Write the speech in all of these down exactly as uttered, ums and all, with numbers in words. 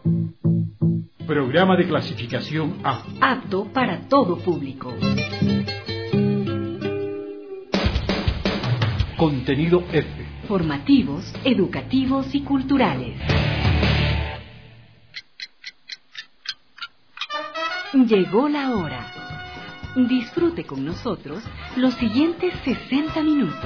Programa de clasificación A. Apto para todo público. Contenido F. Formativos, educativos y culturales. Llegó la hora. Disfrute con nosotros los siguientes sesenta minutos.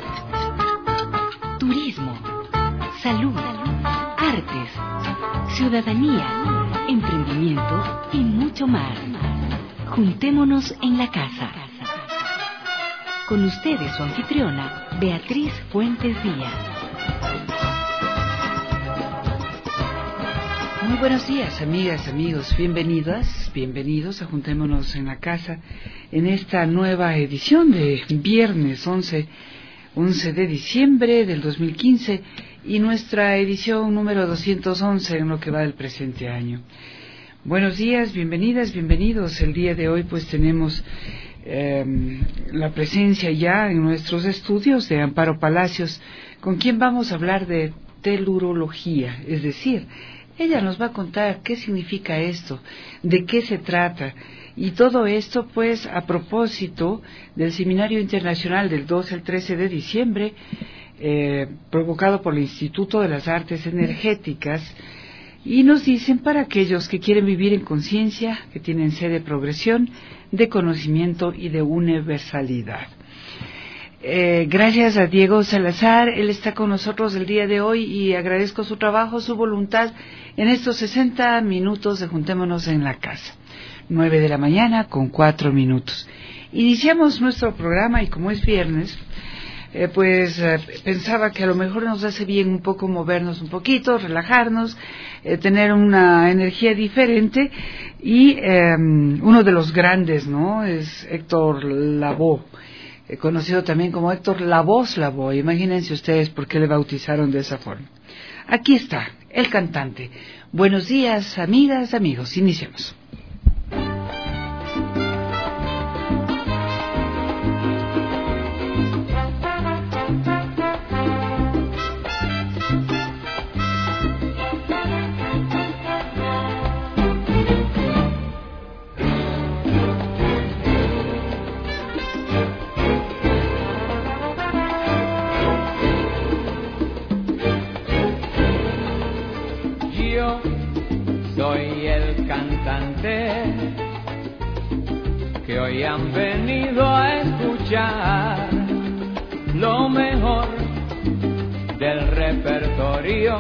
Turismo, salud, artes, ciudadanía, emprendimiento y mucho más. Juntémonos en la casa. Con ustedes su anfitriona, Beatriz Fuentes Díaz. Muy buenos días, amigas, amigos, bienvenidas, bienvenidos a Juntémonos en la Casa en esta nueva edición de viernes once de diciembre del dos mil quince y nuestra edición número doscientos once en lo que va del presente año. Buenos días, bienvenidas, bienvenidos. El día de hoy pues tenemos eh, la presencia ya en nuestros estudios de Amparo Palacios, con quien vamos a hablar de telurología, es decir, ella nos va a contar qué significa esto, de qué se trata, y todo esto pues a propósito del Seminario Internacional del doce al trece de diciembre, eh, provocado por el Instituto de las Artes Energéticas, y nos dicen para aquellos que quieren vivir en conciencia, que tienen sed de progresión, de conocimiento y de universalidad. Eh, gracias a Diego Salazar, él está con nosotros el día de hoy y agradezco su trabajo, su voluntad en estos sesenta minutos de Juntémonos en la Casa. nueve de la mañana con cuatro minutos. Iniciamos nuestro programa y como es viernes, eh, pues eh, pensaba que a lo mejor nos hace bien un poco movernos un poquito, relajarnos, eh, tener una energía diferente y eh, uno de los grandes, ¿no? Es Héctor Lavoe, conocido también como Héctor La Voz Lavoe. Imagínense ustedes por qué le bautizaron de esa forma. Aquí está, el cantante. Buenos días, amigas, amigos. Iniciemos. Soy el cantante que hoy han venido a escuchar lo mejor del repertorio.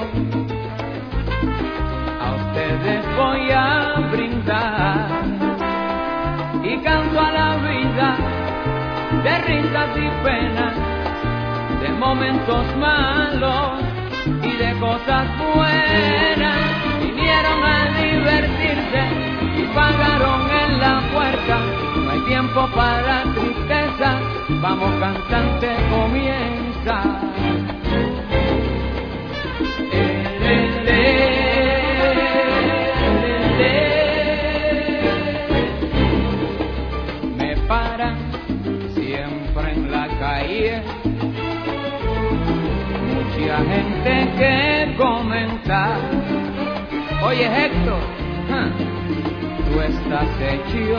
A ustedes voy a brindar y canto a la vida de risas y penas, de momentos malos y de cosas buenas. Vinieron a divertirse y pagaron en la puerta. No hay tiempo para tristeza, vamos cantante, comienza. Me paran siempre en la calle mucha gente que comenta. Oye Héctor, ¿eh? Tú estás hecho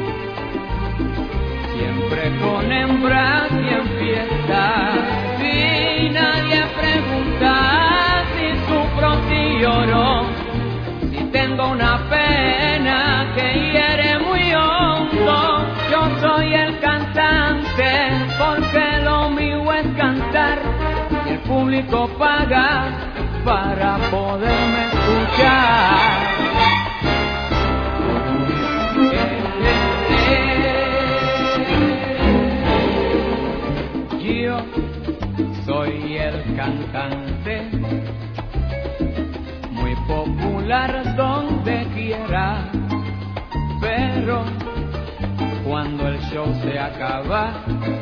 siempre con hembras y en fiesta. Si nadie pregunta si sufro, si lloro, si tengo una pena que hiere muy hondo. Yo soy el cantante porque lo mío es cantar y el público paga para poderme escuchar. Yo soy el cantante, muy popular donde quiera, pero cuando el show se acaba,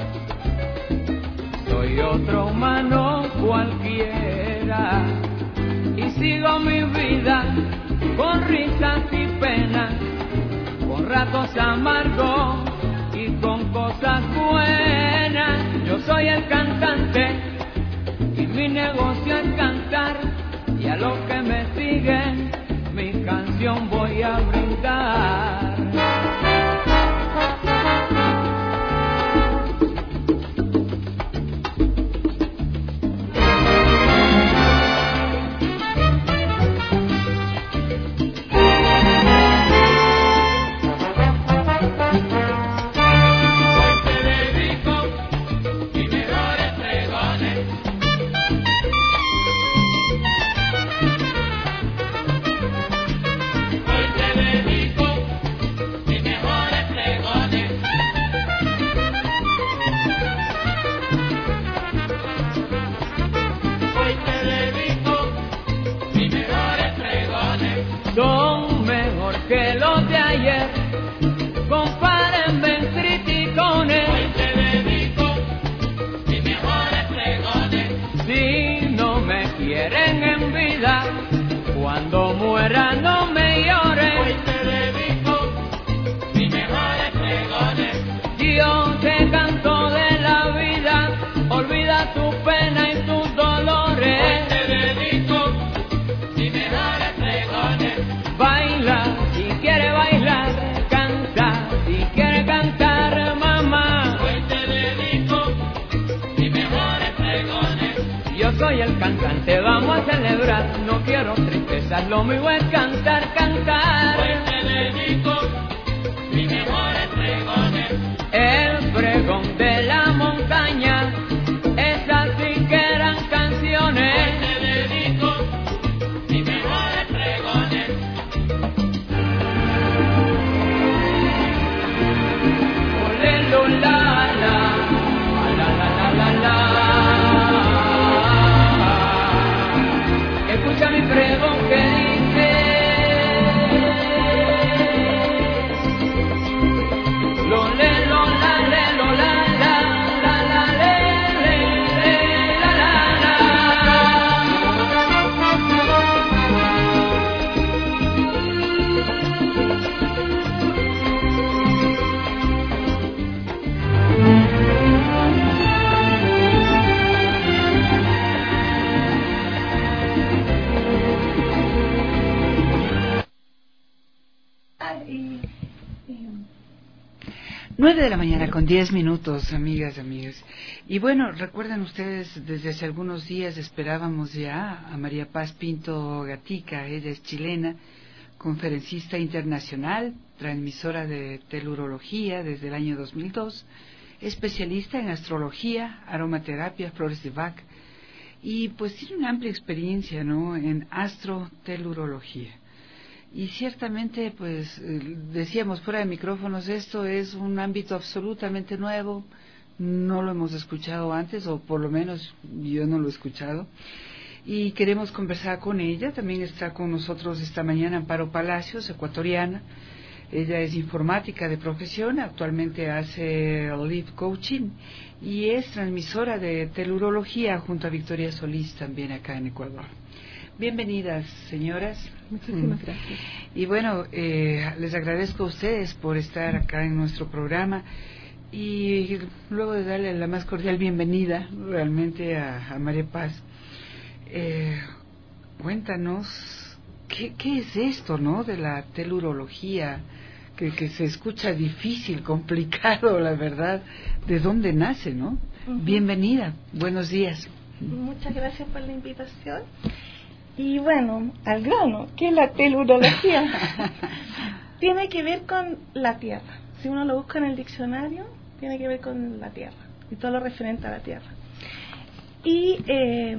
soy otro humano cualquiera. Y sigo mi vida con risas y penas, con ratos amargos y con cosas buenas. Yo soy el cantante y mi negocio es cantar, y a los que me siguen mi canción voy a brindar. Son mejor que los de ayer, compárenme en criticones. Hoy te dedico mis mejores pregones. Si no me quieren en vida, cuando muera no me lloren. Hoy te dedico mis mejores pregones. Yo te canto de la vida, olvida tu pena y tus dolores. Hoy te dedico mis mejores pregones. Baila si quiere bailar, canta si quiere cantar, mamá. Hoy te dedico mis mejores pregones. Yo soy el cantante, vamos a celebrar. No quiero tristezas, lo mío es cantar, cantar. Hoy te dedico mis mejores pregones. El pregón de la montaña, esas sí que eran canciones. Hoy te dedico mis mejores pregones. La, la, la, la, la, la, la. Escucha mi pregón que dice: lo, le, lo, la, le, lo, la, la, la, la, le, le, le, la, la, la. Nueve de la mañana con diez minutos, amigas, amigos. Y bueno, recuerdan ustedes, desde hace algunos días esperábamos ya a María Paz Pinto Gatica. Ella es chilena, conferencista internacional, transmisora de telurología desde el año dos mil dos, especialista en astrología, aromaterapia, flores de Bach, y pues tiene una amplia experiencia, ¿no?, en astrotelurología. Y ciertamente, pues, decíamos fuera de micrófonos, esto es un ámbito absolutamente nuevo, no lo hemos escuchado antes, o por lo menos yo no lo he escuchado, y queremos conversar con ella. También está con nosotros esta mañana Amparo Palacios, ecuatoriana. Ella es informática de profesión, actualmente hace Life Coaching, y es transmisora de telurología junto a Victoria Solís, también acá en Ecuador. Bienvenidas, señoras. Muchísimas gracias. Y bueno, eh, les agradezco a ustedes por estar acá en nuestro programa, y luego de darle la más cordial bienvenida realmente a, a María Paz, eh, cuéntanos qué, qué es esto, ¿no?, de la telurología, que, que se escucha difícil, complicado, la verdad. ¿De dónde nace, no? Uh-huh. Bienvenida, buenos días. Muchas gracias por la invitación. Y bueno, al grano, ¿qué es la telurología? Tiene que ver con la Tierra. Si uno lo busca en el diccionario, tiene que ver con la Tierra y todo lo referente a la Tierra. Y, eh,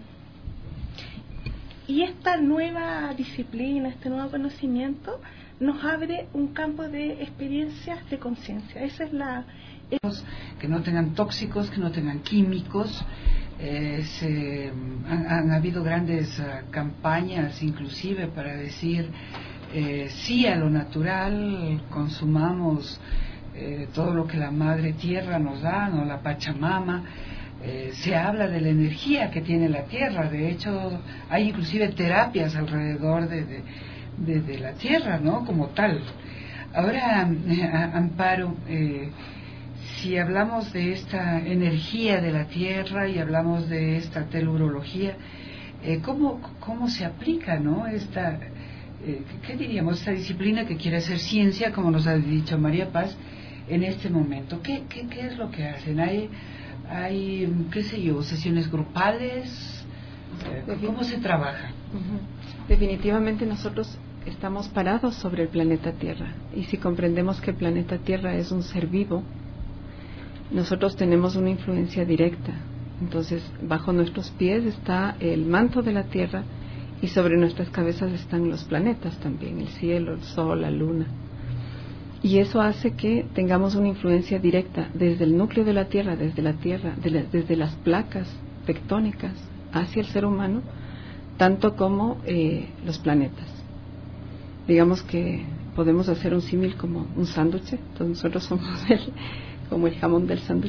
y esta nueva disciplina, este nuevo conocimiento, nos abre un campo de experiencias de conciencia. Esa es la... Que no tengan tóxicos, que no tengan químicos. Eh, se, han, han habido grandes uh, campañas inclusive para decir eh, sí a lo natural, consumamos eh, todo lo que la madre tierra nos da, ¿no?, la Pachamama. Eh, se habla de la energía que tiene la tierra. De hecho, hay inclusive terapias alrededor de, de, de, de la tierra, ¿no?, como tal. Ahora, eh, Amparo, eh, si hablamos de esta energía de la tierra y hablamos de esta telurología, eh, ¿cómo, cómo se aplica, ¿no?, esta, eh, ¿qué diríamos? Esta disciplina que quiere hacer ciencia, como nos ha dicho María Paz, en este momento. ¿Qué, qué, qué es lo que hacen? ¿Hay, hay, qué sé yo, sesiones grupales? Eh, ¿Cómo se trabaja? Uh-huh. Definitivamente nosotros estamos parados sobre el planeta Tierra, y si comprendemos que el planeta Tierra es un ser vivo, nosotros tenemos una influencia directa. Entonces, bajo nuestros pies está el manto de la Tierra, y sobre nuestras cabezas están los planetas también, el cielo, el sol, la luna. Y eso hace que tengamos una influencia directa desde el núcleo de la Tierra, desde la Tierra, de la, desde las placas tectónicas hacia el ser humano, tanto como eh, los planetas. Digamos que podemos hacer un símil como un sándwich, entonces nosotros somos el, como el jamón del sándwich.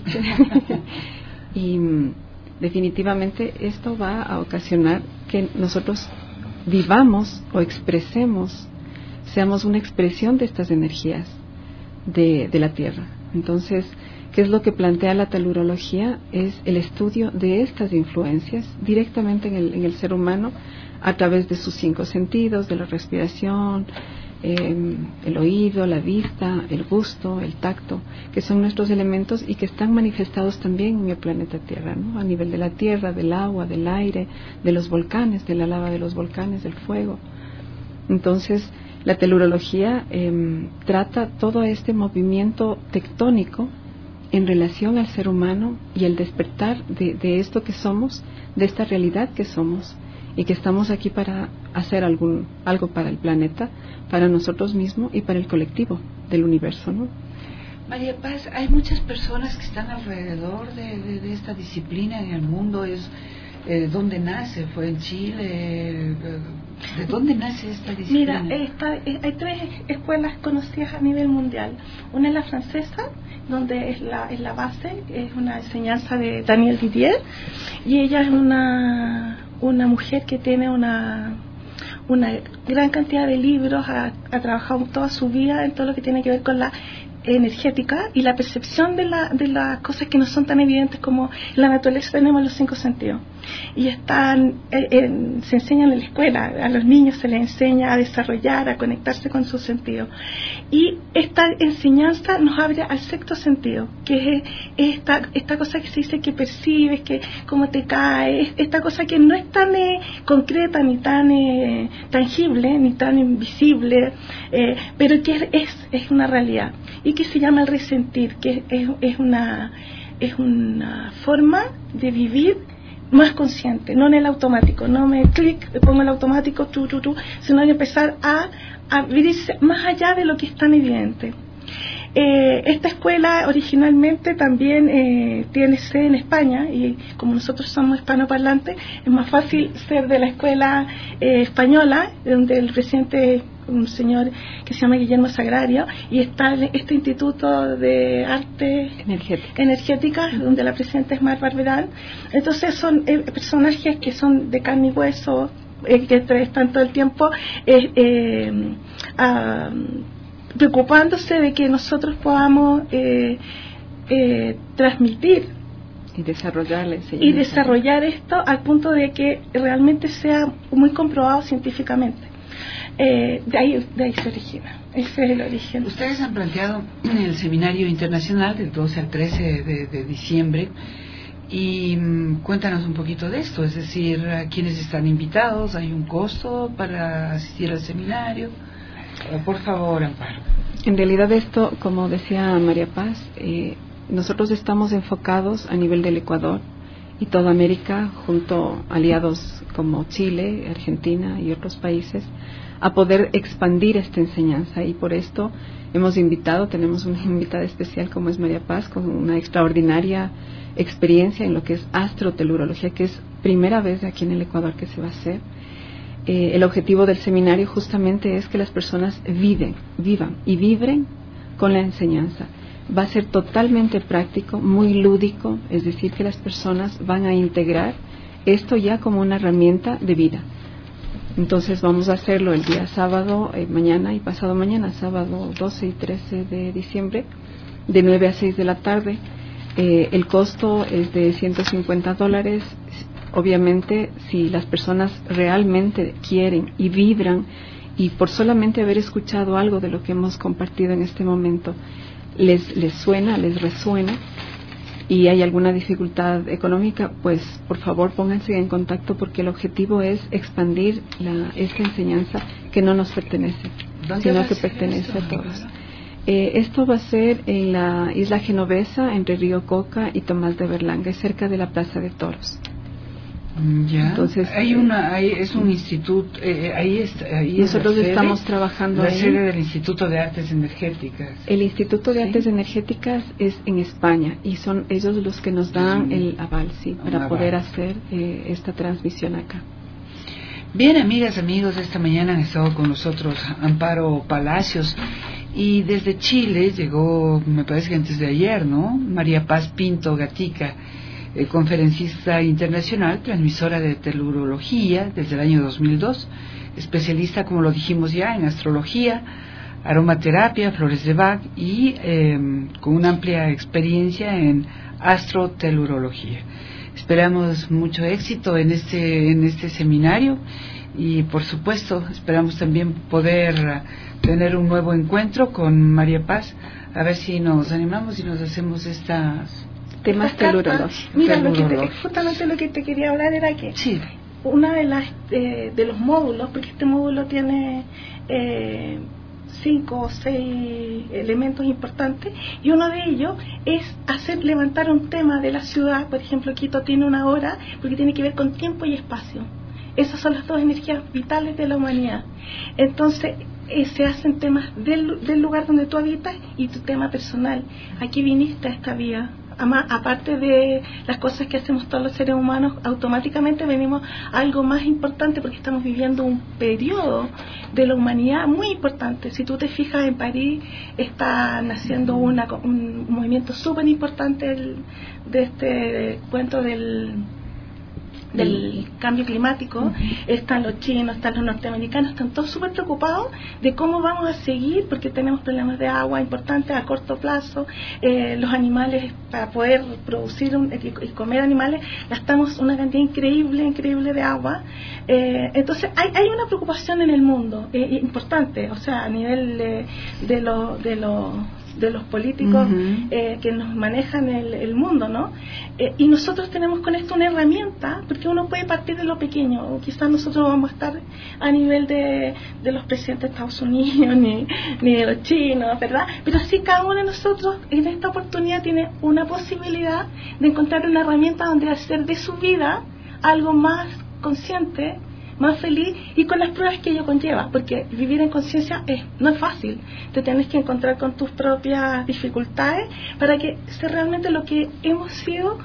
Y definitivamente esto va a ocasionar que nosotros vivamos o expresemos, seamos una expresión de estas energías de, de la Tierra. Entonces, ¿qué es lo que plantea la telurología? Es el estudio de estas influencias directamente en el, en el ser humano a través de sus cinco sentidos, de la respiración, eh, el oído, la vista, el gusto, el tacto, que son nuestros elementos y que están manifestados también en el planeta Tierra, ¿no? A nivel de la tierra, del agua, del aire, de los volcanes, de la lava de los volcanes, del fuego. Entonces, la telurología eh, trata todo este movimiento tectónico en relación al ser humano y el despertar de, de esto que somos, de esta realidad que somos, y que estamos aquí para hacer algún, algo para el planeta, para nosotros mismos y para el colectivo del universo, ¿no? María Paz, hay muchas personas que están alrededor de, de, de esta disciplina en el mundo. Es eh, ¿dónde nace? ¿Fue en Chile? ¿De dónde nace esta disciplina? Mira, esta, hay tres escuelas conocidas a nivel mundial. Una es la francesa, donde es la, es la base, es una enseñanza de Daniel Didier, y ella es una una mujer que tiene una una gran cantidad de libros, ha, ha trabajado toda su vida en todo lo que tiene que ver con la energética y la percepción de, la, de las cosas que no son tan evidentes como en la naturaleza. Tenemos los cinco sentidos y están eh, eh, se enseñan en la escuela, a los niños se les enseña a desarrollar, a conectarse con sus sentidos, y esta enseñanza nos abre al sexto sentido, que es esta, esta cosa que se dice que percibes, que cómo te cae, esta cosa que no es tan eh, concreta ni tan eh, tangible ni tan invisible, eh, pero que es, es, es una realidad, y que se llama el resentir, que es, es una es una forma de vivir más consciente, no en el automático, no me clic, pongo el automático, tú, tú, tú, sino de empezar a, a vivir más allá de lo que es tan evidente. Eh, esta escuela originalmente también eh, tiene sede en España, y como nosotros somos hispanoparlantes, es más fácil ser de la escuela eh, española, donde el presidente, un señor que se llama Guillermo Sagrario, y está este Instituto de Arte Energética, Energética donde la presidenta es Mar Barberán. Entonces son eh, personajes que son de carne y hueso, eh, que están todo el tiempo eh, eh, a, preocupándose de que nosotros podamos eh, eh, transmitir y desarrollar la enseñanza. y desarrollar esto al punto de que realmente sea muy comprobado científicamente. Eh, de ahí de ahí se origina, ese es el origen. Ustedes han planteado el seminario internacional del doce al trece de, de diciembre, y um, cuéntanos un poquito de esto, es decir, ¿a quiénes están invitados? ¿Hay un costo para asistir al seminario? Por favor, Amparo. En realidad esto, como decía María Paz, eh, nosotros estamos enfocados a nivel del Ecuador y toda América, junto a aliados como Chile, Argentina y otros países, a poder expandir esta enseñanza, y por esto hemos invitado, tenemos una invitada especial como es María Paz, con una extraordinaria experiencia en lo que es astrotelurología, que es primera vez aquí en el Ecuador que se va a hacer. Eh, el objetivo del seminario justamente es que las personas viven, vivan y vibren con la enseñanza. Va a ser totalmente práctico, muy lúdico, es decir, que las personas van a integrar esto ya como una herramienta de vida. Entonces vamos a hacerlo el día sábado, eh, mañana y pasado mañana, sábado doce y trece de diciembre, de nueve a seis de la tarde. Eh, el costo es de ciento cincuenta dólares. Obviamente, si las personas realmente quieren y vibran y por solamente haber escuchado algo de lo que hemos compartido en este momento, les, les suena, les resuena, y hay alguna dificultad económica, pues por favor pónganse en contacto, porque el objetivo es expandir la, esta enseñanza que no nos pertenece, sino que pertenece a todos. Eh, esto va a ser en la isla Genovesa, entre Río Coca y Tomás de Berlanga, cerca de la Plaza de Toros. Ya. Entonces hay una, hay, es un instituto, eh, ahí está, ahí nosotros es la estamos sede, trabajando la ahí. sede del Instituto de Artes Energéticas. El Instituto de ¿Sí? Artes Energéticas es en España y son ellos los que nos dan Sí. el aval, sí, para aval. poder hacer eh, esta transmisión acá. Bien, amigas, amigos, esta mañana han estado con nosotros Amparo Palacios, y desde Chile llegó, me parece que antes de ayer, ¿no? María Paz Pinto Gatica, eh, conferencista internacional, transmisora de telurología desde el año dos mil dos, especialista, como lo dijimos ya, en astrología, aromaterapia, flores de Bach, y eh, con una amplia experiencia en astrotelurología. Esperamos mucho éxito en este en este seminario, y por supuesto esperamos también poder uh, tener un nuevo encuentro con María Paz, a ver si nos animamos y nos hacemos estas temas telurológicos. Mira, lo que te, justamente lo que te quería hablar era que sí. una de las eh, de los módulos, porque este módulo tiene eh, cinco o seis elementos importantes, y uno de ellos es hacer levantar un tema de la ciudad. Por ejemplo, Quito tiene una hora porque tiene que ver con tiempo y espacio. Esas son las dos energías vitales de la humanidad. Entonces eh, se hacen temas del, del lugar donde tú habitas y tu tema personal. Aquí viniste a esta vida. Ama, aparte de las cosas que hacemos todos los seres humanos, automáticamente venimos a algo más importante, porque estamos viviendo un periodo de la humanidad muy importante. Si tú te fijas, en París está naciendo una, un movimiento súper importante del, de este cuento del del cambio climático. Uh-huh. Están los chinos, están los norteamericanos, están todos súper preocupados de cómo vamos a seguir, porque tenemos problemas de agua importantes a corto plazo. Eh, los animales, para poder producir un, y comer animales, gastamos una cantidad increíble, increíble de agua. Eh, entonces hay, hay una preocupación en el mundo eh, importante, o sea, a nivel de, de los de los de los políticos uh-huh. eh, que nos manejan el, el mundo, ¿no? Eh, y nosotros tenemos con esto una herramienta, porque uno puede partir de lo pequeño. Quizás nosotros vamos a estar a nivel de, de los presidentes de Estados Unidos, ni, ni de los chinos, ¿verdad? Pero sí, cada uno de nosotros en esta oportunidad tiene una posibilidad de encontrar una herramienta donde hacer de su vida algo más consciente, más feliz, y con las pruebas que ello conlleva, porque vivir en conciencia es, no es fácil. Te tienes que encontrar con tus propias dificultades para que sea realmente lo que hemos sido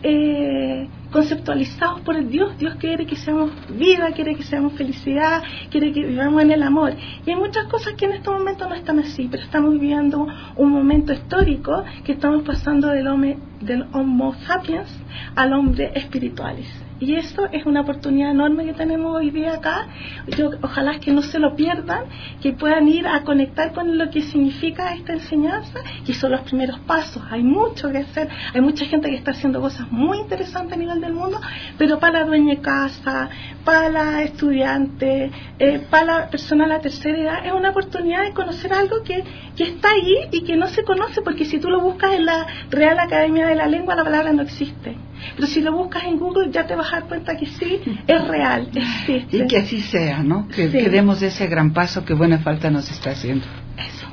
eh, conceptualizados por el Dios. Dios quiere que seamos vida, quiere que seamos felicidad, quiere que vivamos en el amor, y hay muchas cosas que en este momento no están así, pero estamos viviendo un momento histórico que estamos pasando del, hombre, del Homo sapiens al hombre espirituales. Y eso es una oportunidad enorme que tenemos hoy día acá. Yo, ojalá que no se lo pierdan, que puedan ir a conectar con lo que significa esta enseñanza, que son los primeros pasos. Hay mucho que hacer, hay mucha gente que está haciendo cosas muy interesantes a nivel del mundo, pero para la dueña de casa, para la estudiante, eh, para la persona de la tercera edad, es una oportunidad de conocer algo que, que está ahí y que no se conoce, porque si tú lo buscas en la Real Academia de la Lengua, la palabra no existe. Pero si lo buscas en Google, ya te vas a dar cuenta que sí, es real, existe. Y que así sea, ¿no? Que, sí. que demos ese gran paso que buena falta nos está haciendo. Eso.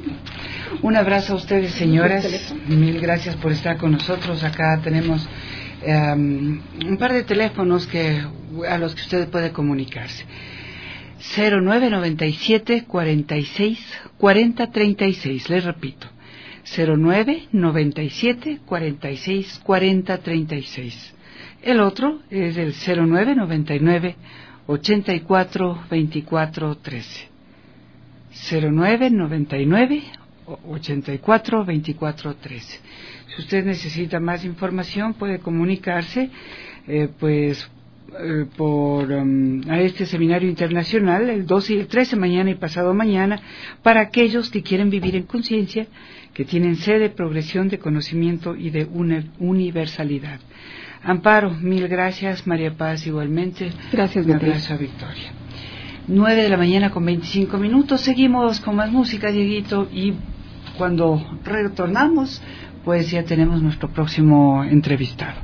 Un abrazo a ustedes, señoras. Mil gracias por estar con nosotros. Acá tenemos um, un par de teléfonos que a los que usted puede comunicarse. cero nueve noventa y siete cuarenta y seis cuarenta treinta y seis. Les repito. cero nueve noventa y siete cuarenta y seis cuarenta treinta y seis. El otro es el cero nueve noventa y nueve ochenta y cuatro veinticuatro trece. cero nueve noventa y nueve ochenta y cuatro veinticuatro trece. Si usted necesita más información, puede comunicarse eh, pues eh, por um, a este seminario internacional el doce y el trece, mañana y pasado mañana, para aquellos que quieren vivir en conciencia, que tienen sed de progresión, de conocimiento y de una universalidad. Amparo, mil gracias. María Paz, igualmente. Gracias, un Beatriz. abrazo a Victoria. nueve de la mañana con veinticinco minutos. Seguimos con más música, Dieguito, y cuando retornamos, pues ya tenemos nuestro próximo entrevistado.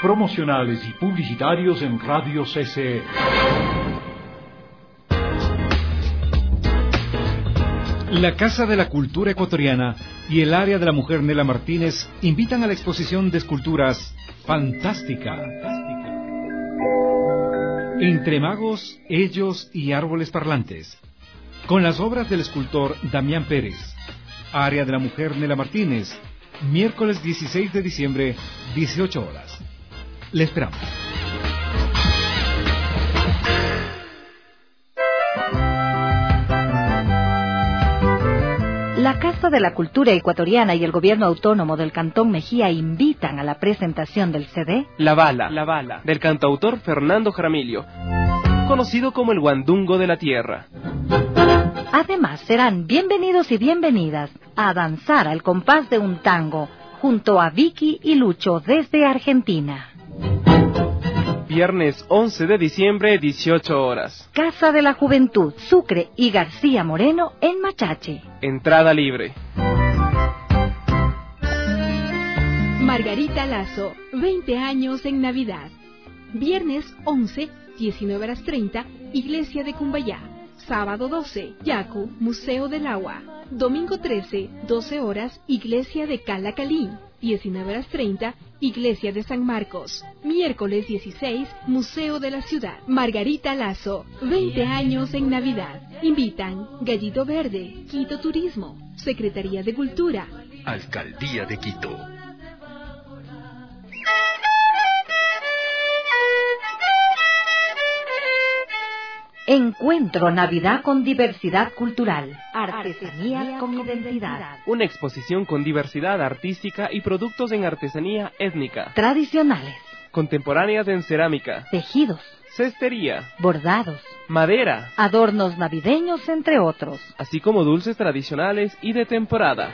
promocionales y publicitarios en Radio C C E. La Casa de la Cultura Ecuatoriana y el Área de la Mujer Nela Martínez invitan a la exposición de esculturas Fantástica. Entre magos, ellos y árboles parlantes, con las obras del escultor Damián Pérez. Área de la Mujer Nela Martínez, miércoles dieciséis de diciembre, dieciocho horas. Le esperamos. La Casa de la Cultura Ecuatoriana y el Gobierno Autónomo del Cantón Mejía invitan a la presentación del C D La Bala, La Bala, del cantautor Fernando Jaramillo, conocido como el Guandungo de la Tierra. Además, serán bienvenidos y bienvenidas a danzar al compás de un tango junto a Vicky y Lucho desde Argentina. Viernes once de diciembre, dieciocho horas. Casa de la Juventud, Sucre y García Moreno en Machache. Entrada libre. Margarita Lazo, veinte años en Navidad. Viernes once, diecinueve horas treinta, Iglesia de Cumbayá. Sábado doce, Yacu, Museo del Agua. Domingo trece, doce horas, Iglesia de Calacalí. diecinueve horas treinta, Iglesia de San Marcos. Miércoles dieciséis, Museo de la Ciudad. Margarita Lazo, veinte años en Navidad. Invitan Gallito Verde, Quito Turismo, Secretaría de Cultura, Alcaldía de Quito. Encuentro Navidad con diversidad cultural, artesanías con identidad. Una exposición con diversidad artística y productos en artesanía étnica, Tradicionales, contemporáneas en cerámica, tejidos, cestería, bordados, madera, adornos navideños, entre otros. así como dulces tradicionales y de temporada.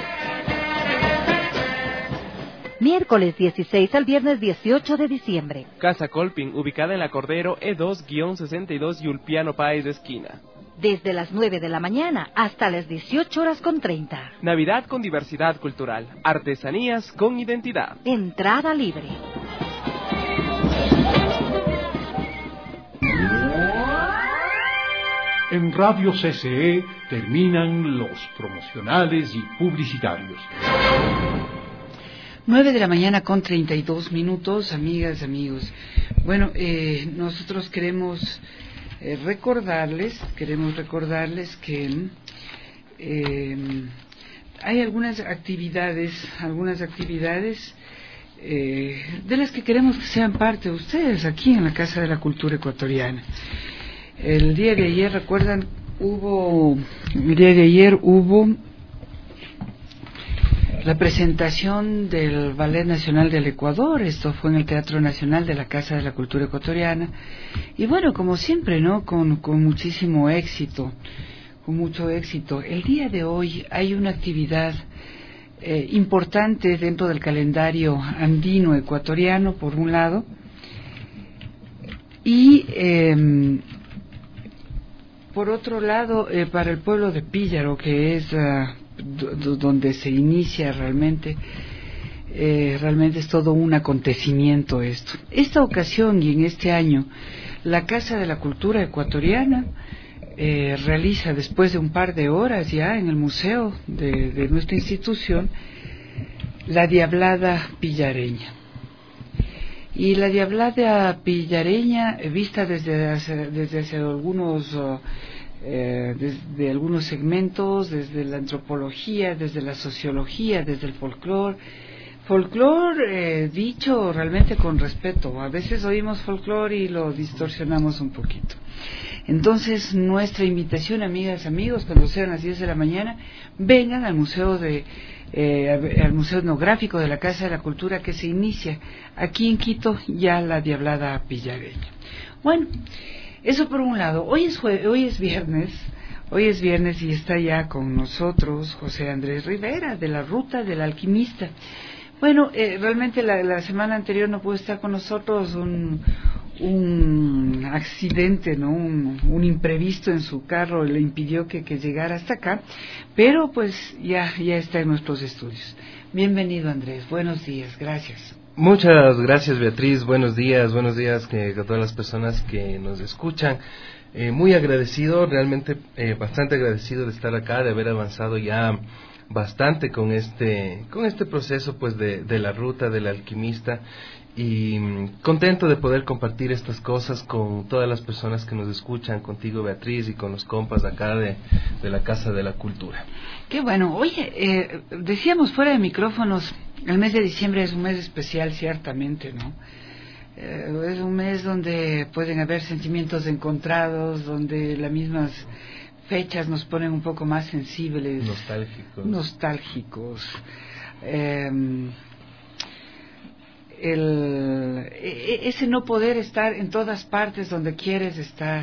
Miércoles dieciséis al viernes dieciocho de diciembre. Casa Colping, ubicada en la Cordero E dos sesenta y dos y Ulpiano Páez de esquina. Desde las nueve de la mañana hasta las dieciocho horas con treinta. Navidad con diversidad cultural, artesanías con identidad. Entrada libre. En Radio C C E terminan los promocionales y publicitarios. Nueve de la mañana con treinta y dos minutos, amigas, amigos. Bueno, eh, nosotros queremos eh, recordarles, queremos recordarles que eh, hay algunas actividades, algunas actividades eh, de las que queremos que sean parte de ustedes aquí en la Casa de la Cultura Ecuatoriana. El día de ayer, recuerdan, hubo, el día de ayer hubo la presentación del Ballet Nacional del Ecuador. Esto fue en el Teatro Nacional de la Casa de la Cultura Ecuatoriana. Y bueno, como siempre, ¿no? Con, con muchísimo éxito, con mucho éxito. El día de hoy hay una actividad eh, importante dentro del calendario andino ecuatoriano, por un lado, y eh, por otro lado, eh, para el pueblo de Píllaro, que es Uh, donde se inicia realmente, eh, realmente es todo un acontecimiento esto. Esta ocasión y en este año, la Casa de la Cultura Ecuatoriana eh, realiza, después de un par de horas ya en el museo de, de nuestra institución, la Diablada Pillareña. Y la Diablada Pillareña, vista desde hace, desde hace algunos uh, Eh, desde algunos segmentos, desde la antropología, desde la sociología, desde el folclore, folclore eh, dicho realmente con respeto. A veces oímos folclore y lo distorsionamos un poquito. Entonces, nuestra invitación, amigas, amigos, cuando sean las diez de la mañana, vengan al museo de eh, al museo etnográfico de la Casa de la Cultura, que se inicia aquí en Quito, ya la Diablada Pillareña. Bueno, eso por un lado. Hoy es jue- hoy es viernes, hoy es viernes y está ya con nosotros José Andrés Rivera, de la Ruta del Alquimista. Bueno, eh, realmente la, la semana anterior no pudo estar con nosotros, un, un accidente, ¿no? Un, un imprevisto en su carro le impidió que, que llegara hasta acá, pero pues ya, ya está en nuestros estudios. Bienvenido, Andrés, buenos días, gracias. Muchas gracias, Beatriz. Buenos días, buenos días que, a todas las personas que nos escuchan. Eh, muy agradecido, realmente eh, bastante agradecido de estar acá, de haber avanzado ya bastante con este con este proceso pues de, de la ruta del alquimista, y mmm, contento de poder compartir estas cosas con todas las personas que nos escuchan, contigo, Beatriz, y con los compas de acá de, de la Casa de la Cultura. Qué bueno. Oye, eh, decíamos fuera de micrófonos, el mes de diciembre es un mes especial, ciertamente, ¿no? Eh, es un mes donde pueden haber sentimientos encontrados, donde las mismas fechas nos ponen un poco más sensibles, nostálgicos, nostálgicos. Eh, el, ese no poder estar en todas partes donde quieres estar,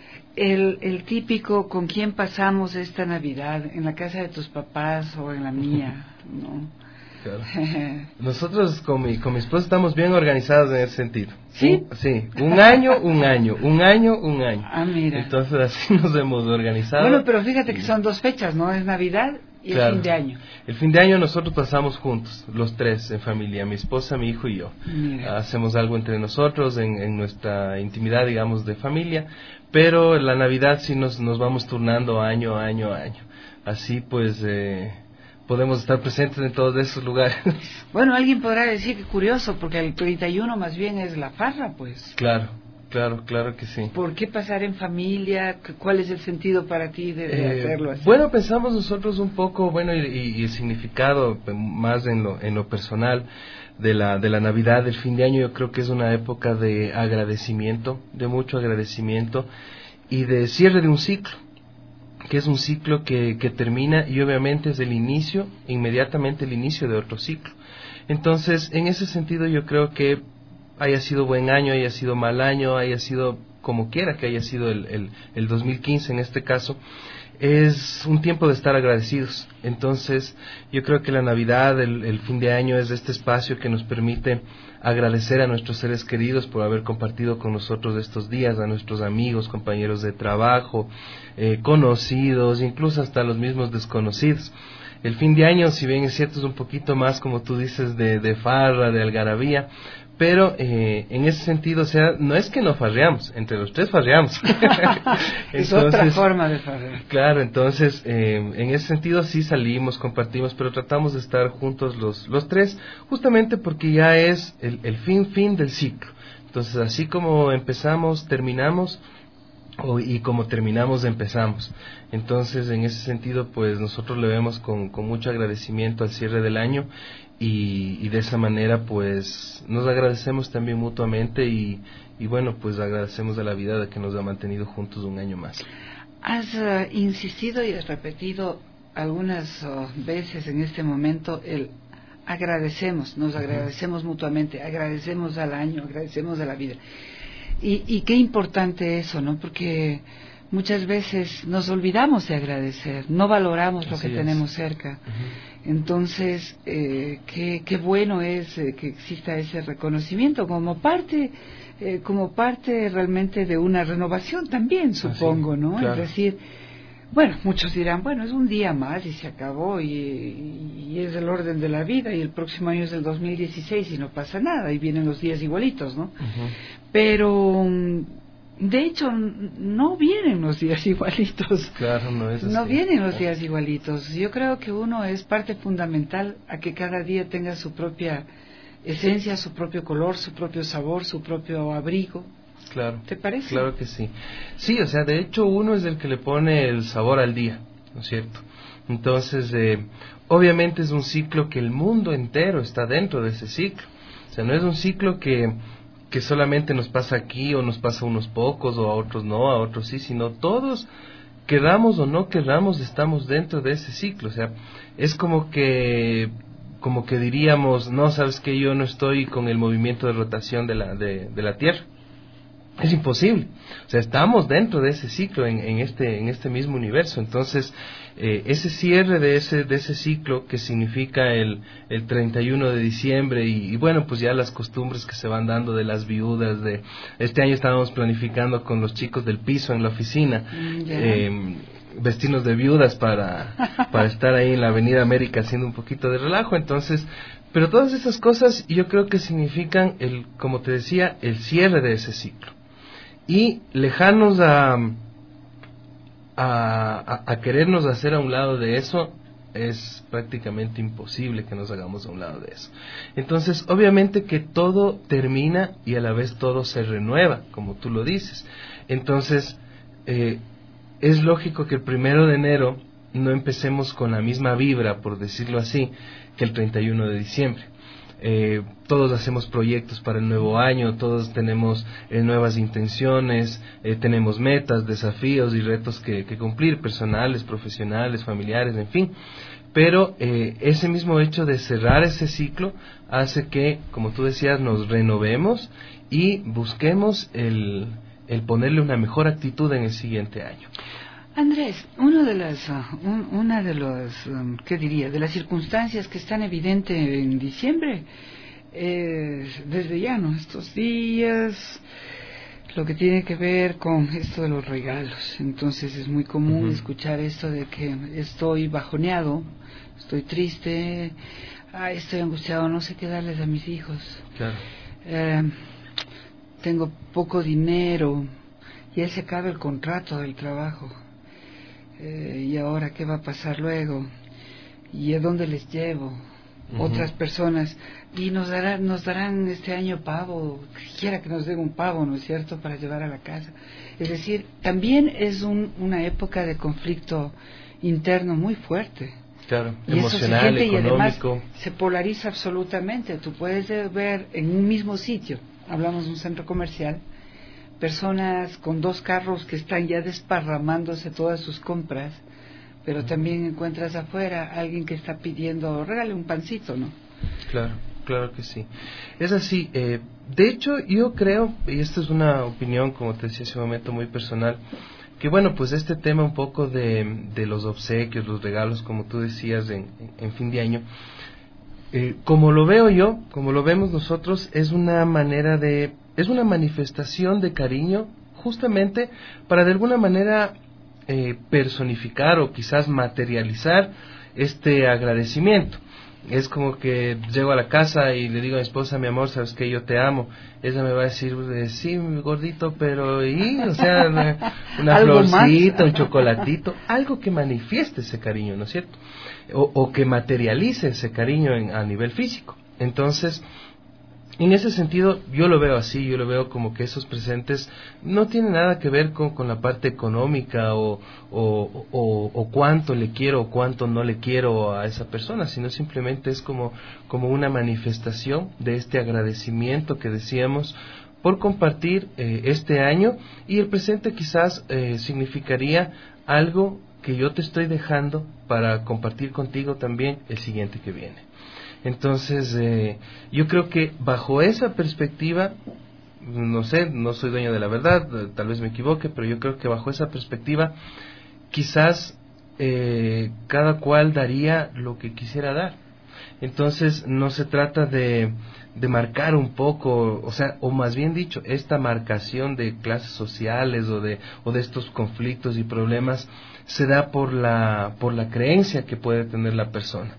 el, el típico con quién pasamos esta Navidad, en la casa de tus papás o en la mía, ¿no? Claro. Nosotros con mi, con mi esposa estamos bien organizados en ese sentido. ¿Sí? Un, sí, un año, un año, un año, un año. Ah, mira. Entonces así nos hemos organizado. Bueno, pero fíjate que son dos fechas, ¿no? Es Navidad y claro. El fin de año. El fin de año nosotros pasamos juntos, los tres en familia, mi esposa, mi hijo y yo. Mira. Hacemos algo entre nosotros en, en nuestra intimidad, digamos, de familia, pero la Navidad sí nos, nos vamos turnando año, año, año. Así pues... Eh, podemos estar presentes en todos esos lugares. Bueno, alguien podrá decir que curioso, porque el treinta y uno más bien es la farra, pues. Claro, claro, claro que sí. ¿Por qué pasar en familia? ¿Cuál es el sentido para ti de, de eh, hacerlo así? Bueno, pensamos nosotros un poco, bueno, y, y, y el significado más en lo, en lo personal de la, de la Navidad, del fin de año. Yo creo que es una época de agradecimiento, de mucho agradecimiento y de cierre de un ciclo, que es un ciclo que, que termina, y obviamente es el inicio, inmediatamente el inicio de otro ciclo. Entonces, en ese sentido yo creo que haya sido buen año, haya sido mal año, haya sido como quiera que haya sido el, el, el dos mil quince en este caso, es un tiempo de estar agradecidos. Entonces, yo creo que la Navidad, el, el fin de año, es este espacio que nos permite agradecer a nuestros seres queridos por haber compartido con nosotros estos días, a nuestros amigos, compañeros de trabajo, eh, conocidos, incluso hasta los mismos desconocidos. El fin de año, si bien es cierto, es un poquito más, como tú dices, de, de farra, de algarabía, pero eh, en ese sentido, o sea, no es que no farreamos, entre los tres farreamos. Es otra forma de farrear. Claro, entonces, eh, en ese sentido sí salimos, compartimos, pero tratamos de estar juntos los, los tres, justamente porque ya es el, el fin, fin del ciclo. Entonces, así como empezamos, terminamos, o, y como terminamos, empezamos. Entonces, en ese sentido, pues nosotros le vemos con, con mucho agradecimiento al cierre del año, y, y de esa manera, pues, nos agradecemos también mutuamente, y, y bueno, pues agradecemos a la vida de que nos ha mantenido juntos un año más. Has uh, insistido y has repetido algunas uh, veces en este momento el agradecemos, nos agradecemos uh-huh. mutuamente, agradecemos al año, agradecemos a la vida. Y, y qué importante eso, ¿no? Porque muchas veces nos olvidamos de agradecer, no valoramos lo Así que es. tenemos cerca. Uh-huh. Entonces, eh, qué, qué bueno es eh, que exista ese reconocimiento como parte, eh, como parte realmente de una renovación también, supongo, Así, ¿no? claro. Es decir, bueno, muchos dirán, bueno, es un día más y se acabó, y, y es el orden de la vida, y el próximo año es el dos mil dieciséis y no pasa nada, y vienen los días igualitos, ¿no? Uh-huh. Pero, de hecho, no vienen los días igualitos. Claro, no es así. No vienen los días igualitos. Yo creo que uno es parte fundamental a que cada día tenga su propia esencia, su propio color, su propio sabor, su propio abrigo. Claro. ¿Te parece? Claro que sí. Sí, o sea, de hecho uno es el que le pone el sabor al día, ¿no es cierto? Entonces, eh, obviamente es un ciclo que el mundo entero está dentro de ese ciclo. O sea, no es un ciclo que, que solamente nos pasa aquí, o nos pasa a unos pocos, o a otros no, a otros sí, sino todos, queramos o no queramos, estamos dentro de ese ciclo. O sea, es como que... como que diríamos, no, sabes que yo no estoy con el movimiento de rotación de la, de, de la Tierra. Es imposible. O sea, estamos dentro de ese ciclo, en, en este en este mismo universo. Entonces, eh, ese cierre de ese de ese ciclo, que significa el, el treinta y uno de diciembre, y, y bueno, pues ya las costumbres que se van dando de las viudas. De este año estábamos planificando con los chicos del piso en la oficina. Mm, yeah. eh, vestirnos de viudas para, para estar ahí en la Avenida América haciendo un poquito de relajo. Entonces, pero todas esas cosas yo creo que significan, el, como te decía, el cierre de ese ciclo. Y lejanos a, a, a querernos hacer a un lado de eso, es prácticamente imposible que nos hagamos a un lado de eso. Entonces, obviamente que todo termina y a la vez todo se renueva, como tú lo dices. Entonces, eh, es lógico que el primero de enero no empecemos con la misma vibra, por decirlo así, que el treinta y uno de diciembre. Eh, todos hacemos proyectos para el nuevo año, todos tenemos eh, nuevas intenciones, eh, tenemos metas, desafíos y retos que, que cumplir, personales, profesionales, familiares, en fin. Pero eh, ese mismo hecho de cerrar ese ciclo hace que, como tú decías, nos renovemos y busquemos el, el ponerle una mejor actitud en el siguiente año. Andrés, uno de las, uh, un, una de los, um, ¿qué diría? De las circunstancias que están evidentes en diciembre, eh, desde ya, ¿no? Estos días, lo que tiene que ver con esto de los regalos. Entonces es muy común uh-huh. escuchar esto de que estoy bajoneado, estoy triste, ay, estoy angustiado, no sé qué darles a mis hijos. Claro. Eh, tengo poco dinero, ya se acaba el contrato del trabajo. Eh, y ahora qué va a pasar luego, y a dónde les llevo. Uh-huh. Otras personas, y nos darán nos darán este año pavo, quiera que nos den un pavo, ¿no es cierto?, para llevar a la casa. Es decir, también es un, una época de conflicto interno muy fuerte. Claro, y emocional, eso se siente, económico. Y además se polariza absolutamente. Tú puedes ver en un mismo sitio, hablamos de un centro comercial, personas con dos carros que están ya desparramándose todas sus compras, pero también encuentras afuera alguien que está pidiendo, regale un pancito, ¿no? Claro, claro que sí. Es así. Eh, de hecho, yo creo, y esta es una opinión, como te decía hace un momento, muy personal, que bueno, pues este tema un poco de, de los obsequios, los regalos, como tú decías, en, en fin de año, eh, como lo veo yo, como lo vemos nosotros, es una manera de... es una manifestación de cariño justamente para de alguna manera eh, personificar o quizás materializar este agradecimiento. Es como que llego a la casa y le digo a mi esposa, mi amor, sabes que yo te amo. Ella me va a decir, eh, sí, mi gordito, pero y, o sea, una, una florcita, un chocolatito, algo que manifieste ese cariño, ¿no es cierto? O, o que materialice ese cariño en, a nivel físico. Entonces, en ese sentido, yo lo veo así, yo lo veo como que esos presentes no tienen nada que ver con, con la parte económica o, o, o, o cuánto le quiero o cuánto no le quiero a esa persona, sino simplemente es como, como una manifestación de este agradecimiento que decíamos por compartir eh, este año, y el presente quizás eh, significaría algo que yo te estoy dejando para compartir contigo también el siguiente que viene. Entonces, eh, yo creo que bajo esa perspectiva, no sé, no soy dueño de la verdad, tal vez me equivoque, pero yo creo que bajo esa perspectiva, quizás eh, cada cual daría lo que quisiera dar. Entonces, no se trata de, de marcar un poco, o sea, o más bien dicho, esta marcación de clases sociales o de, o de estos conflictos y problemas se da por la, por la creencia que puede tener la persona.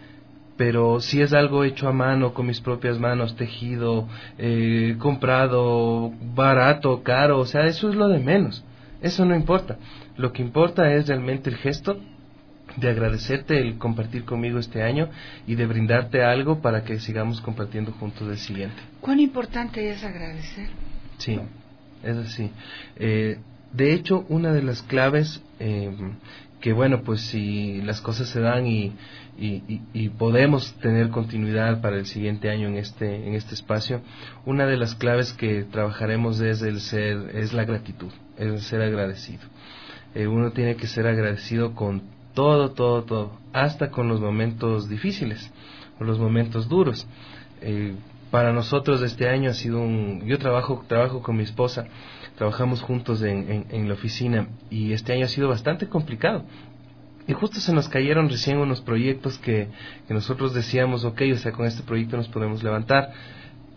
Pero si es algo hecho a mano, con mis propias manos, tejido, eh, comprado, barato, caro, o sea, eso es lo de menos, eso no importa. Lo que importa es realmente el gesto de agradecerte el compartir conmigo este año y de brindarte algo para que sigamos compartiendo juntos el siguiente. ¿Cuán importante es agradecer? Sí, es así. Eh, de hecho, una de las claves, eh, que bueno, pues si las cosas se dan y Y, y, y podemos tener continuidad para el siguiente año en este en este espacio, una de las claves que trabajaremos es el ser es la gratitud, es el ser agradecido. Eh, uno tiene que ser agradecido con todo, todo, todo, hasta con los momentos difíciles o los momentos duros. Eh, para nosotros este año ha sido un... Yo trabajo trabajo con mi esposa, trabajamos juntos en, en, en la oficina, y este año ha sido bastante complicado. Y justo se nos cayeron recién unos proyectos que, que nosotros decíamos, ok, o sea, con este proyecto nos podemos levantar.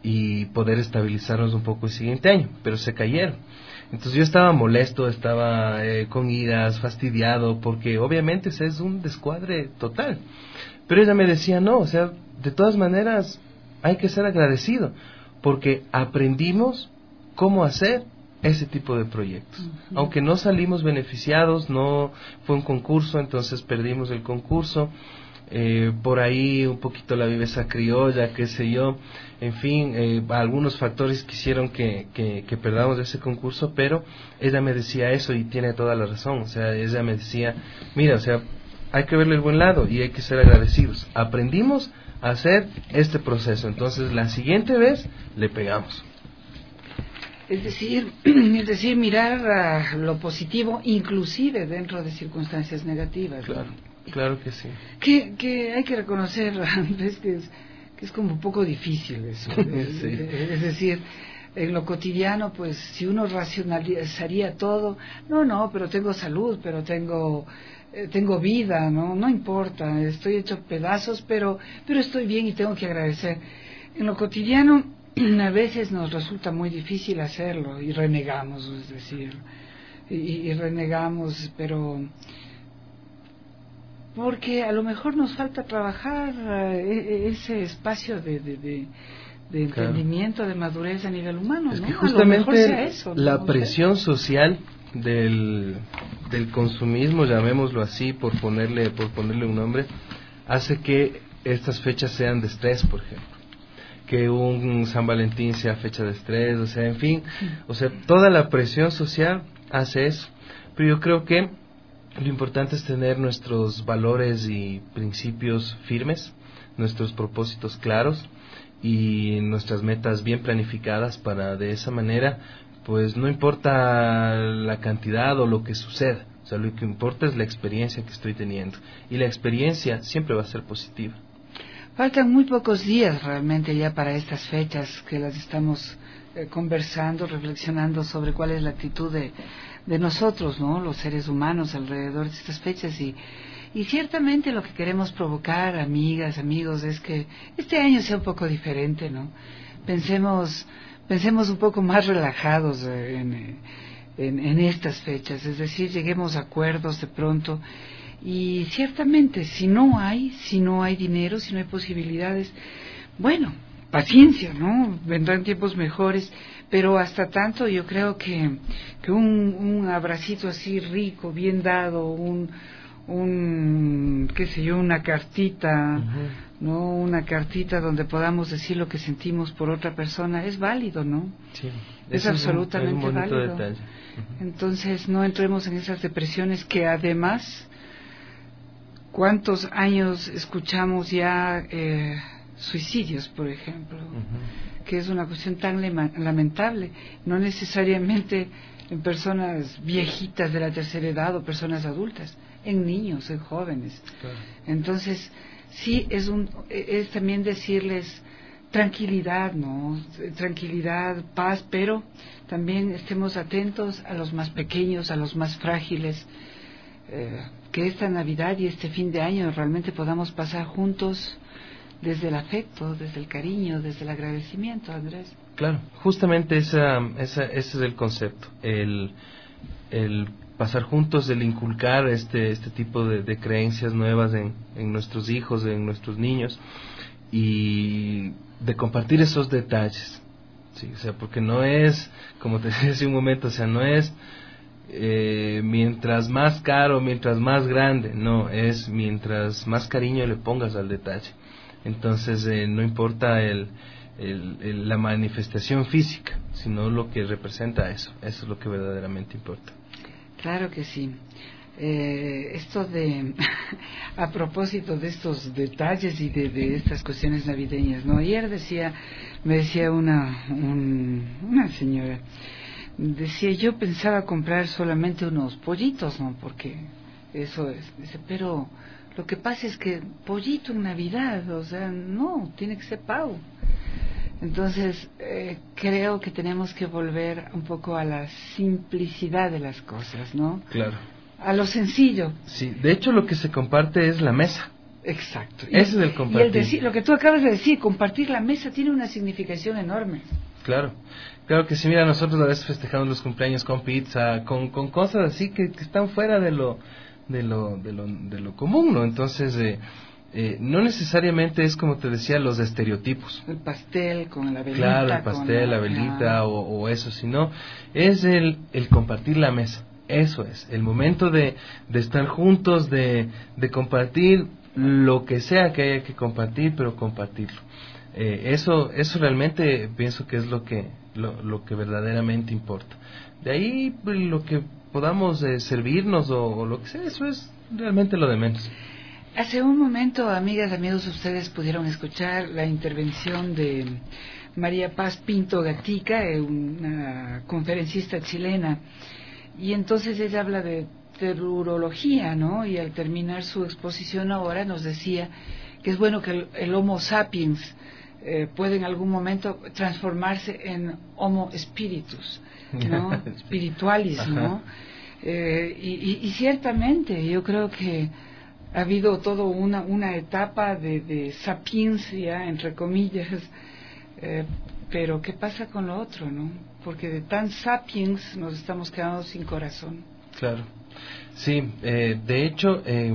y poder estabilizarnos un poco el siguiente año, pero se cayeron. Entonces yo estaba molesto, estaba eh, con iras, fastidiado, porque obviamente ese es un descuadre total. Pero ella me decía, no, o sea, de todas maneras hay que ser agradecido, porque aprendimos cómo hacer ese tipo de proyectos. Uh-huh. Aunque no salimos beneficiados, no fue un concurso, entonces perdimos el concurso. Eh, por ahí un poquito la viveza criolla, qué sé yo, en fin, eh, algunos factores que hicieron que, que, que perdamos ese concurso, pero ella me decía eso y tiene toda la razón. O sea, ella me decía, mira, o sea, hay que verle el buen lado y hay que ser agradecidos. Aprendimos a hacer este proceso, entonces la siguiente vez le pegamos. Es decir, es decir, mirar a lo positivo, inclusive dentro de circunstancias negativas. Claro, ¿no? Claro que sí. Que, que hay que reconocer, Andrés, que es, que es como un poco difícil eso. Sí. Es, es decir, en lo cotidiano, pues, si uno racionalizaría todo, no, no, pero tengo salud, pero tengo eh, tengo vida, no, no importa, estoy hecho pedazos, pero, pero estoy bien y tengo que agradecer. En lo cotidiano, a veces nos resulta muy difícil hacerlo y renegamos, es decir, y, y renegamos, pero porque a lo mejor nos falta trabajar eh, ese espacio de, de, de, de entendimiento, claro, de madurez a nivel humano, es ¿no? que justamente sea eso, ¿no? la ¿no? presión social del, del consumismo, llamémoslo así, por ponerle, por ponerle un nombre, hace que estas fechas sean de estrés, por ejemplo. Que un San Valentín sea fecha de estrés, o sea, en fin, o sea, toda la presión social hace eso. Pero yo creo que lo importante es tener nuestros valores y principios firmes, nuestros propósitos claros y nuestras metas bien planificadas para de esa manera, pues no importa la cantidad o lo que suceda, o sea, lo que importa es la experiencia que estoy teniendo y la experiencia siempre va a ser positiva. Faltan muy pocos días realmente ya para estas fechas que las estamos eh, conversando, reflexionando sobre cuál es la actitud de, de nosotros, ¿no? Los seres humanos alrededor de estas fechas y, y ciertamente lo que queremos provocar, amigas, amigos, es que este año sea un poco diferente, ¿no? Pensemos, pensemos un poco más relajados en, en, en estas fechas, es decir, lleguemos a acuerdos de pronto. Y ciertamente, si no hay, si no hay dinero, si no hay posibilidades, bueno, paciencia, ¿no? Vendrán tiempos mejores, pero hasta tanto yo creo que, que un, un abracito así rico, bien dado, un, un, qué sé yo, una cartita, uh-huh. ¿no? Una cartita donde podamos decir lo que sentimos por otra persona, es válido, ¿no? Sí. Es Eso absolutamente es un, es un válido. Detalle. Uh-huh. Entonces, no entremos en esas depresiones que además... ¿Cuántos años escuchamos ya eh, suicidios, por ejemplo? Uh-huh. Que es una cuestión tan lema- lamentable, no necesariamente en personas viejitas de la tercera edad o personas adultas, en niños, en jóvenes. Claro. Entonces, sí, es, un, es también decirles tranquilidad, ¿no? Tranquilidad, paz, pero también estemos atentos a los más pequeños, a los más frágiles, eh, que esta Navidad y este fin de año realmente podamos pasar juntos desde el afecto, desde el cariño, desde el agradecimiento, Andrés. Claro, justamente esa, esa, ese es el concepto, el, el pasar juntos, el inculcar este, este tipo de, de creencias nuevas en, en nuestros hijos, en nuestros niños, y de compartir esos detalles, ¿sí? O sea, porque no es, como te decía hace un momento, o sea, no es... Eh, mientras más caro, mientras más grande, no, es mientras más cariño le pongas al detalle. Entonces eh, no importa el, el, el, la manifestación física, sino lo que representa eso, eso es lo que verdaderamente importa. Claro que sí. Eh, esto de, a propósito de estos detalles y de, de estas cuestiones navideñas, ¿no? Ayer decía, me decía una, un, una señora, decía, yo pensaba comprar solamente unos pollitos, ¿no? Porque eso es, dice, pero lo que pasa es que pollito en Navidad, o sea, no, tiene que ser pavo. Entonces, eh, creo que tenemos que volver un poco a la simplicidad de las cosas, ¿no? Claro. A lo sencillo. Sí, de hecho lo que se comparte es la mesa. Exacto. Ese es el compartir. Y el decir, lo que tú acabas de decir, compartir la mesa tiene una significación enorme. Claro, claro que sí. Mira, nosotros a veces festejamos los cumpleaños con pizza, con, con cosas así que, que están fuera de lo, de lo, de lo, de lo común, ¿no? Entonces, eh, eh, no necesariamente es como te decía los estereotipos. El pastel con la velita. Claro, el pastel, la, la velita o, o eso, sino es el, el compartir la mesa. Eso es, el momento de, de estar juntos, de, de compartir lo que sea que haya que compartir, pero compartirlo. Eh, eso eso realmente pienso que es lo que lo, lo que verdaderamente importa. De ahí pues, lo que podamos eh, servirnos o, o lo que sea, eso es realmente lo de menos. Hace un momento, amigas, amigos, ustedes pudieron escuchar la intervención de María Paz Pinto Gatica, una conferencista chilena, y entonces ella habla de terurología, ¿no? Y al terminar su exposición ahora nos decía que es bueno que el, el Homo sapiens eh, puede en algún momento transformarse en Homo spiritus, ¿no? Spiritualis, ¿no? Eh, y, y, y ciertamente yo creo que ha habido todo una, una etapa de, de sapiencia, entre comillas, eh, pero ¿qué pasa con lo otro, no? Porque de tan sapiens nos estamos quedando sin corazón. Claro, sí, eh, de hecho, eh,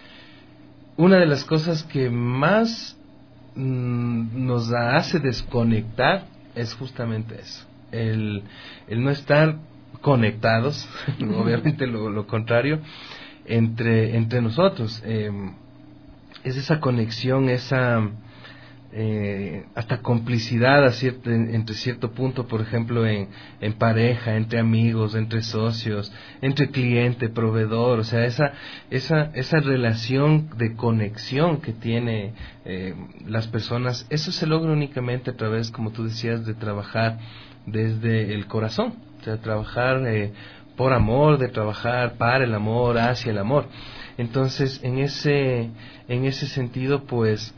una de las cosas que más mm, nos hace desconectar es justamente eso, el, el no estar conectados, obviamente lo, lo contrario, entre entre nosotros. Eh, es esa conexión, esa eh, hasta complicidad a cierto, entre cierto punto, por ejemplo en, en pareja, entre amigos, entre socios, entre cliente, proveedor, o sea, esa esa esa relación de conexión que tiene eh, las personas, eso se logra únicamente a través, como tú decías, de trabajar desde el corazón, o sea, trabajar eh, por amor, de trabajar para el amor, hacia el amor. Entonces, en ese en ese sentido, pues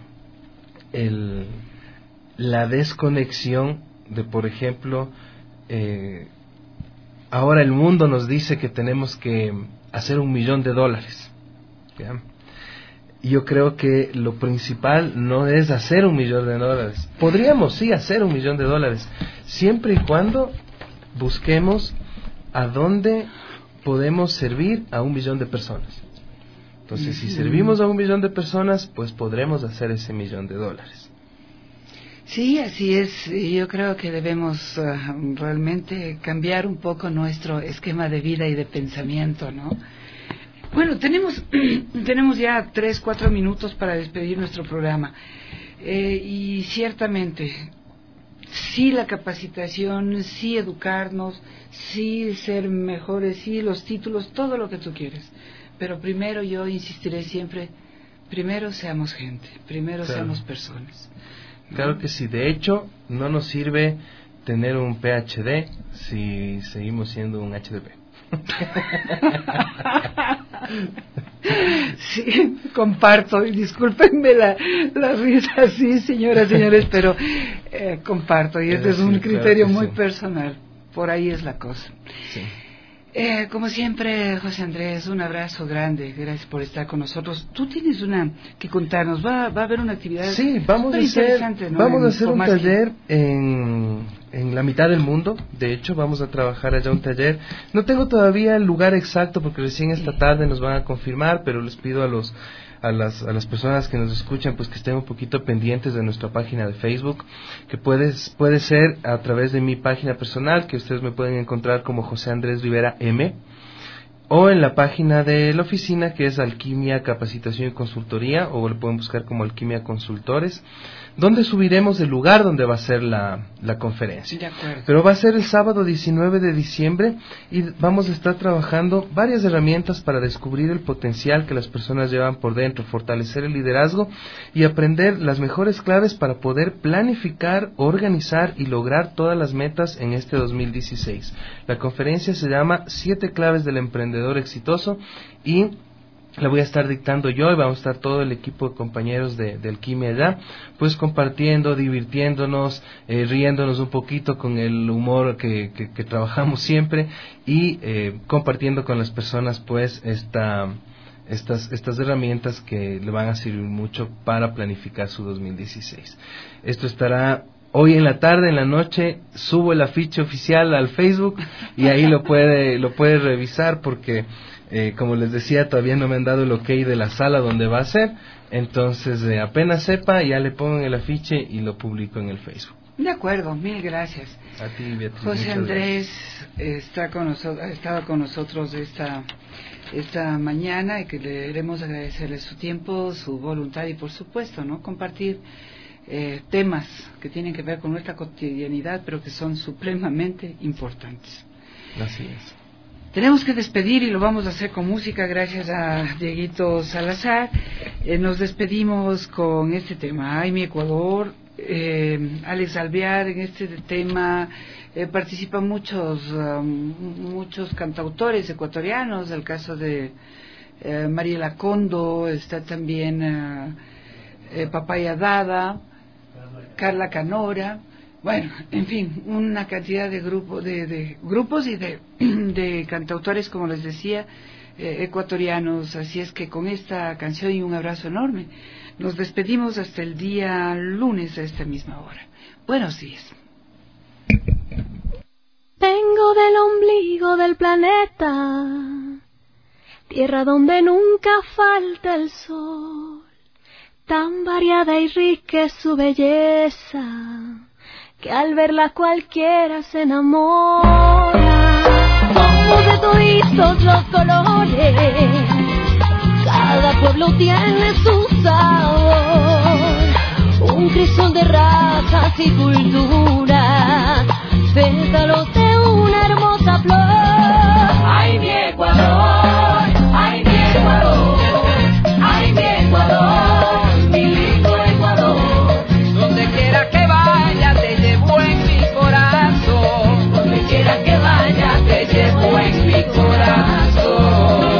el la desconexión de, por ejemplo, eh, ahora el mundo nos dice que tenemos que hacer un millón de dólares, ¿ya? Y yo creo que lo principal no es hacer un millón de dólares. Podríamos sí hacer un millón de dólares, siempre y cuando busquemos a dónde podemos servir a un millón de personas. Entonces, si servimos a un millón de personas, pues podremos hacer ese millón de dólares. Sí, así es. Yo creo que debemos uh, realmente cambiar un poco nuestro esquema de vida y de pensamiento, ¿no? Bueno, tenemos tenemos ya tres, cuatro minutos para despedir nuestro programa. Eh, y ciertamente, sí la capacitación, sí educarnos, sí ser mejores, sí los títulos, todo lo que tú quieres. Pero primero yo insistiré siempre, primero seamos gente, primero claro. seamos personas. ¿No? Claro que sí, de hecho no nos sirve tener un P H D si seguimos siendo un H D P. Sí, comparto, y discúlpenme la, la risa, sí, señoras, señores, pero eh, comparto, y este es un criterio claro muy sí. personal, por ahí es la cosa. Sí. Eh, como siempre, José Andrés, un abrazo grande, gracias por estar con nosotros. Tú tienes una que contarnos, va, va a haber una actividad sí, vamos a hacer, ¿no? vamos a hacer un taller en, en la mitad del mundo. De hecho, vamos a trabajar allá un taller. No tengo todavía el lugar exacto porque recién esta tarde nos van a confirmar, pero les pido a los a las a las personas que nos escuchan pues que estén un poquito pendientes de nuestra página de Facebook, que puede, puede ser a través de mi página personal, que ustedes me pueden encontrar como José Andrés Rivera M, o en la página de la oficina, que es Alquimia Capacitación y Consultoría, o lo pueden buscar como Alquimia Consultores, donde subiremos el lugar donde va a ser la, la conferencia. De acuerdo. Pero va a ser el sábado diecinueve de diciembre y vamos a estar trabajando varias herramientas para descubrir el potencial que las personas llevan por dentro, fortalecer el liderazgo y aprender las mejores claves para poder planificar, organizar y lograr todas las metas en este dos mil dieciséis. La conferencia se llama Siete claves del emprendedor exitoso y la voy a estar dictando yo y vamos a estar todo el equipo de compañeros de, de Alquimia allá, pues compartiendo, divirtiéndonos, eh, riéndonos un poquito con el humor que, que, que trabajamos siempre y eh, compartiendo con las personas pues esta, estas, estas herramientas que le van a servir mucho para planificar su dos mil dieciséis. Esto estará hoy en la tarde, en la noche, subo el afiche oficial al Facebook y ahí lo puede, lo puede revisar porque, eh, como les decía, todavía no me han dado el ok de la sala donde va a ser, entonces eh, apenas sepa, ya le pongo en el afiche y lo publico en el Facebook. De acuerdo, mil gracias. A ti, Beatriz. José Andrés está con nosotros, ha estado con nosotros esta, esta mañana y que le queremos agradecerle su tiempo, su voluntad y por supuesto, ¿no?, compartir eh, temas que tienen que ver con nuestra cotidianidad, pero que son supremamente importantes. Así es. Tenemos que despedir y lo vamos a hacer con música gracias a Dieguito Salazar. Eh, nos despedimos con este tema, Ay mi Ecuador. Eh, Alex Alvear en este tema eh, participan muchos um, muchos cantautores ecuatorianos, el caso de eh, Mariela Condo, está también uh, eh, Papaya Dada, Carla Canora, bueno, en fin, una cantidad de, grupo, de, de grupos y de, de cantautores, como les decía, eh, ecuatorianos, así es que con esta canción y un abrazo enorme nos despedimos hasta el día lunes a esta misma hora. Buenos días. Vengo del ombligo del planeta, tierra donde nunca falta el sol, tan variada y rica es su belleza, que al verla cualquiera se enamora. Somos de toditos los colores, cada pueblo tiene su sabor, un crisol de razas y culturas, pétalos de una hermosa flor. Ay mi Ecuador, ay mi Ecuador, ay mi Ecuador, mi lindo Ecuador. Donde quiera que vaya te llevo en mi corazón, donde quiera que vaya te llevo en mi corazón.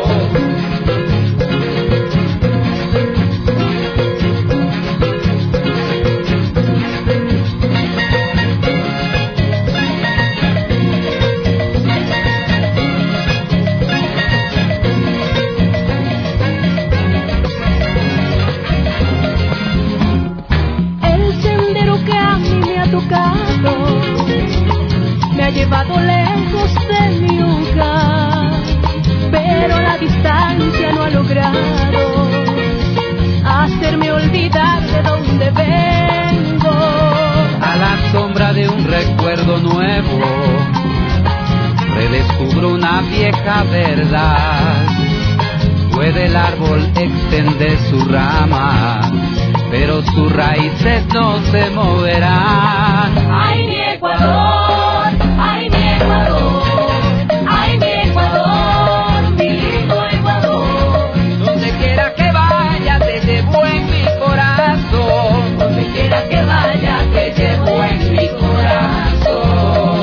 Me ha llevado lejos de mi hogar, pero la distancia no ha logrado hacerme olvidar de dónde vengo. A la sombra de un recuerdo nuevo, redescubro una vieja verdad. Puede el árbol extender su rama, pero sus raíces no se moverán. Ay mi Ecuador, ay mi Ecuador, ay mi Ecuador, mi lindo Ecuador. Donde quiera que vaya te llevo en mi corazón, donde quiera que vaya te llevo en mi corazón.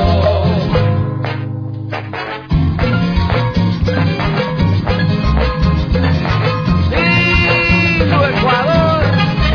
Lindo Ecuador.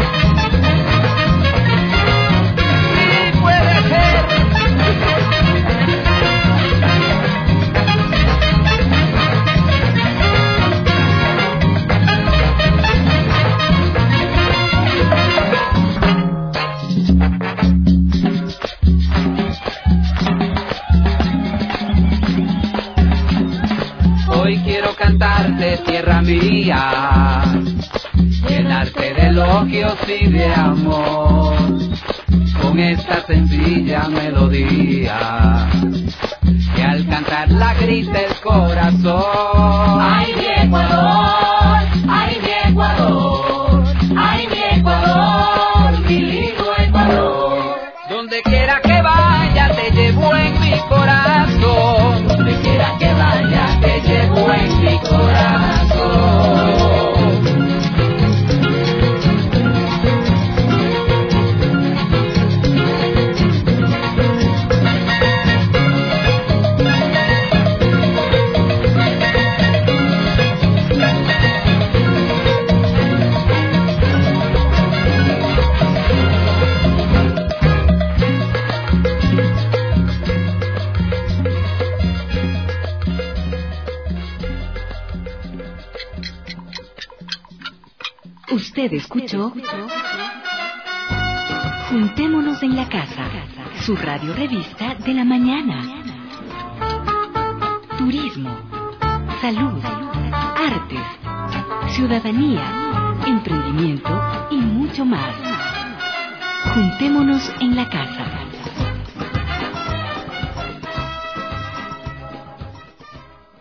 Hoy quiero cantarte, tierra mía, llenarte de elogios y de amor, con esta sencilla melodía, que al cantarla grita el corazón. Ay mi Ecuador, ay mi Ecuador, ay mi Ecuador, mi lindo Ecuador. Donde quiera que vaya te llevo en mi corazón, donde quiera que vaya te llevo en mi corazón. Usted escuchó Juntémonos en la Casa, su radio revista de la mañana. Turismo, salud, artes, ciudadanía, emprendimiento y mucho más. Juntémonos en la Casa.